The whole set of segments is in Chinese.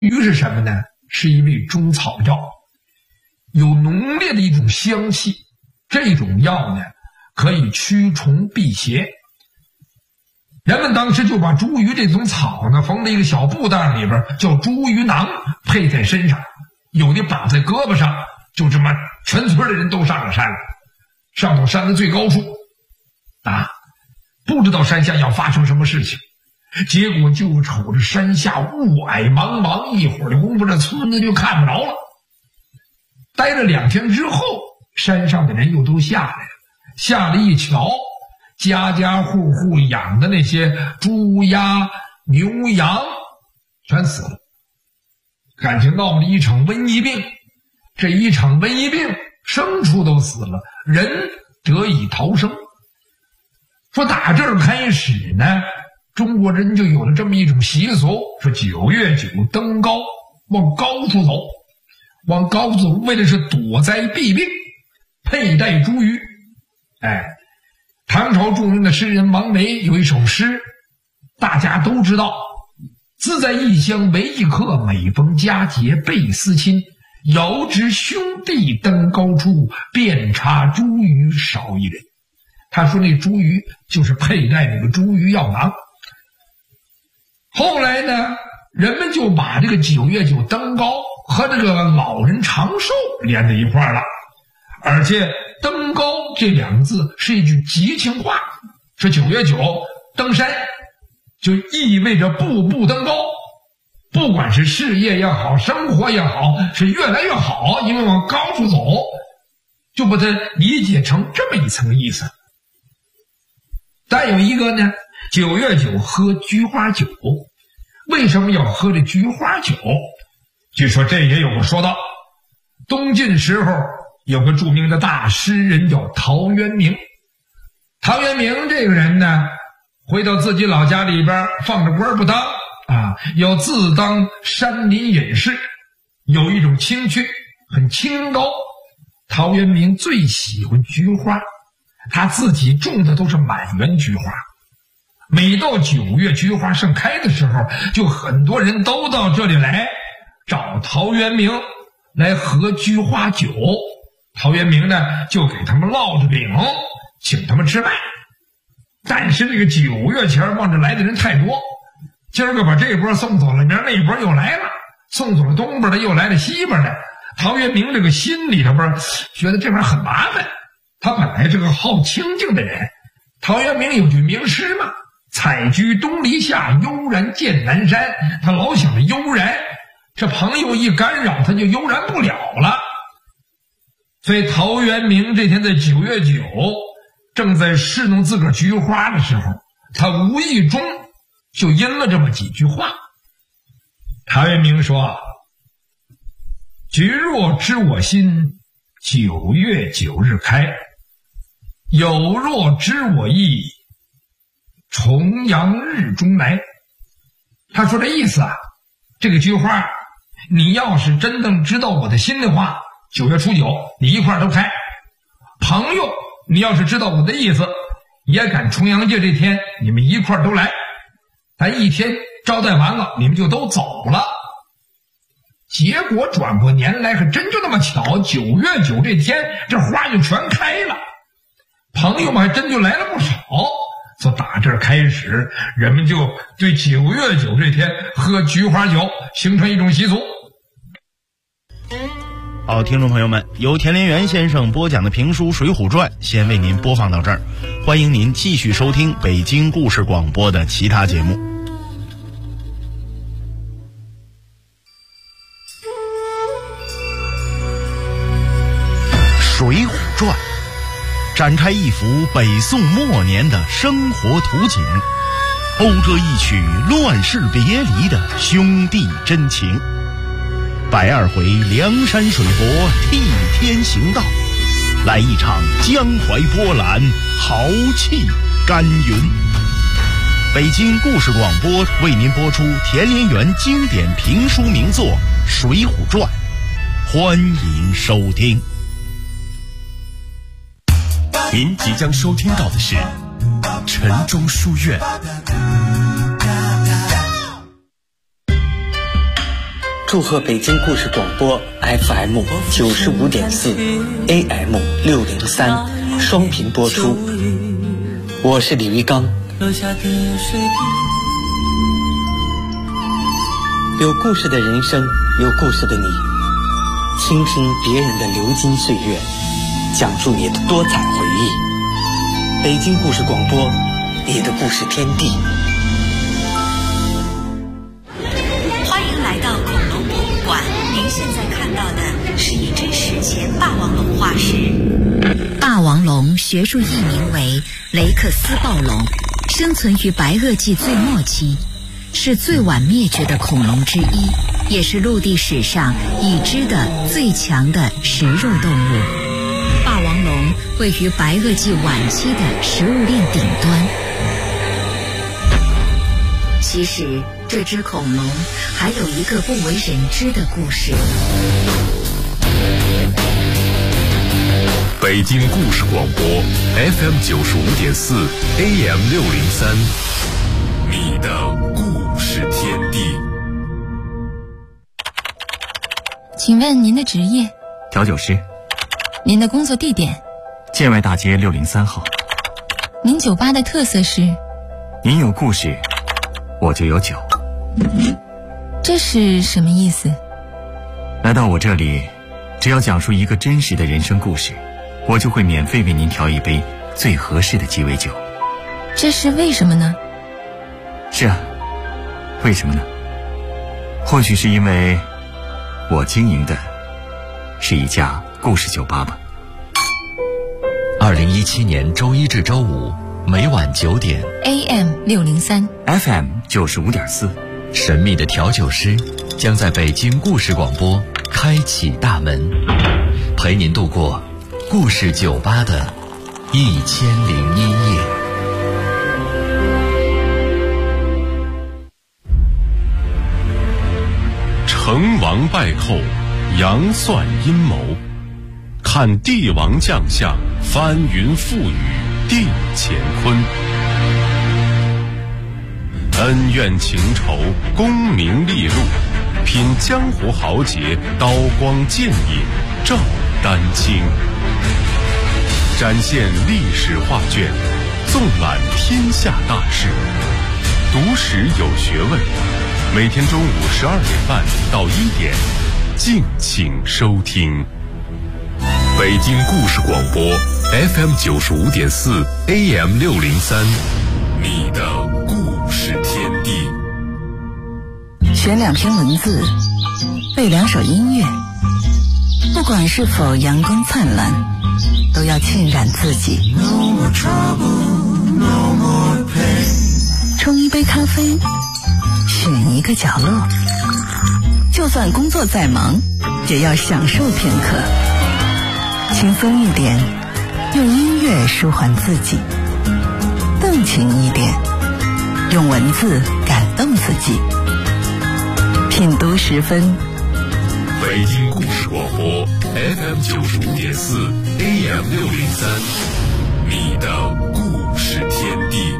鱼是什么呢？是一味中草药，有浓烈的一种香气。这种药呢，可以驱虫辟邪。人们当时就把茱萸这种草呢，缝在一个小布袋里边，叫茱萸囊，配在身上，有的绑在胳膊上，就这么全村的人都上了山了，上到山的最高处啊，不知道山下要发生什么事情。结果就瞅着山下雾霭茫茫，一会儿的功夫，这村子就看不着了。待了2天之后，山上的人又都下来了，下来一瞧，家家户户养的那些猪鸭牛羊全死了，感情闹了一场瘟疫病。这一场瘟疫病，牲畜都死了，人得以逃生。说打这儿开始呢，中国人就有了这么一种习俗，说9月9登高，往高处走，往高处走，为的是躲灾避病，佩戴茱萸。唐朝著名的诗人王维有一首诗，大家都知道：自在异乡为异客，每逢佳节倍思亲。遥知兄弟登高处，遍插茱萸少一人。他说那茱萸就是佩戴那个茱萸药囊。后来呢，人们就把这个9月9登高和这个老人长寿连在一块儿了。而且登高这2个字是一句吉庆话，说9月9登山就意味着步步登高，不管是事业也好，生活也好，是越来越好，因为往高处走，就把它理解成这么一层意思。再有一个呢，9月9喝菊花酒。为什么要喝这菊花酒？据说这也有个说道。东晋时候有个著名的大诗人叫陶渊明。陶渊明这个人呢，回到自己老家里边，放着官不当啊，要自当山林隐士，有一种清趣，很清高。陶渊明最喜欢菊花，他自己种的都是满园菊花。每到9月菊花盛开的时候，就很多人都到这里来找陶渊明来喝菊花酒。陶渊明呢，就给他们烙着饼，请他们吃饭。但是这个9月前望着来的人太多，今儿个把这波送走了，明儿那波又来了，送走了东边的，又来了西边的。陶渊明这个心里头边觉得这玩意儿很麻烦。他本来是个好清静的人。陶渊明有句名诗嘛，采菊东篱下，悠然见南山。他老想着悠然，这朋友一干扰，他就悠然不了了。所以陶渊明这天在9月9正在侍弄自个儿菊花的时候，他无意中就吟了这么几句话。陶渊明说：菊若知我心，9月9日开；有若知我意，重阳日中来。他说这意思啊，这个菊花，你要是真正知道我的心的话，9月初9你一块都开。朋友，你要是知道我的意思，也赶重阳节这天你们一块都来，咱一天招待完了，你们就都走了。结果转过年来，还真就那么巧，9月9这天这花就全开了，朋友们还真就来了不少。从打这儿开始，人们就对9月9这天喝菊花酒形成一种习俗。 好，听众朋友们，由田连元先生播讲的评书《水浒传》先为您播放到这儿，欢迎您继续收听北京故事广播的其他节目。《水浒传》展开一幅北宋末年的生活图景，讴歌一曲乱世别离的兄弟真情。120回梁山水泊替天行道，来一场江淮波澜，豪气干云。北京故事广播为您播出田连元经典评书名作《水浒传》，欢迎收听。 您即将收听到的是晨钟书院。 祝贺北京故事广播 FM 95.4 AM 603双频播出。我是李玉刚。有故事的人生，有故事的你，倾听别人的流金岁月，讲述你的多彩回忆。北京故事广播，你的故事天地。 欢迎来到恐龙博物馆，您现在看到的是一只史前霸王龙化石。霸王龙学术译名为雷克斯暴龙，生存于白垩纪最末期，是最晚灭绝的恐龙之一，也是陆地史上已知的最强的食肉动物。霸王龙位于白垩纪晚期的食物链顶端。其实这只恐龙还有一个不为人知的故事。 北京故事广播 FM 95.4 AM 603，你的故事天地。 请问您的职业？ 调酒师。 您的工作地点？ 建外大街603号。 您酒吧的特色是？ 您有故事，我就有酒。 这是什么意思？ 来到我这里，只要讲述一个真实的人生故事，我就会免费为您调一杯最合适的鸡尾酒。 这是为什么呢？ 是啊，为什么呢？或许是因为我经营的是一家故事酒吧吧。 2017年周一至周五每晚9点 AM 603 FM 95.4， 神秘的调酒师将在北京故事广播开启大门，陪您度过故事酒吧的1001夜。 成王败寇，杨算阴谋，看帝王将相，翻云覆雨定乾坤。恩怨情仇，功名利禄，品江湖豪杰，刀光剑影照丹青。展现历史画卷，纵览天下大事，读史有学问。每天中午12点半到1点，敬请收听。北京故事广播 FM 95.4 AM 603，你的故事天地。 选2篇文字，背2首音乐，不管是否阳光灿烂，都要浸染自己。冲一杯咖啡，选一个角落，就算工作再忙，也要享受片刻。轻松一点，用音乐舒缓自己；动情一点，用文字感动自己。品读10分。 北京故事广播 FM 95.4 AM 603，你的故事天地。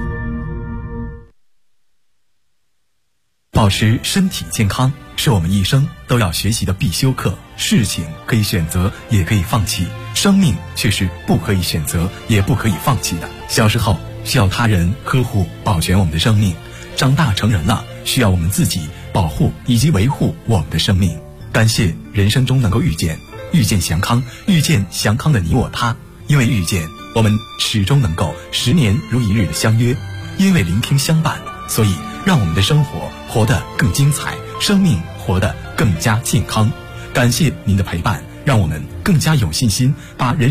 保持身体健康是我们一生都要学习的必修课。事情可以选择，也可以放弃，生命却是不可以选择，也不可以放弃的。小时候需要他人呵护保全我们的生命，长大成人了需要我们自己保护以及维护我们的生命。感谢人生中能够遇见祥康，遇见祥康的你我他。因为遇见，我们始终能够10年如一日的相约；因为聆听相伴，所以让我们的生活活得更精彩，生命活得更加健康。感谢您的陪伴，让我们更加有信心把人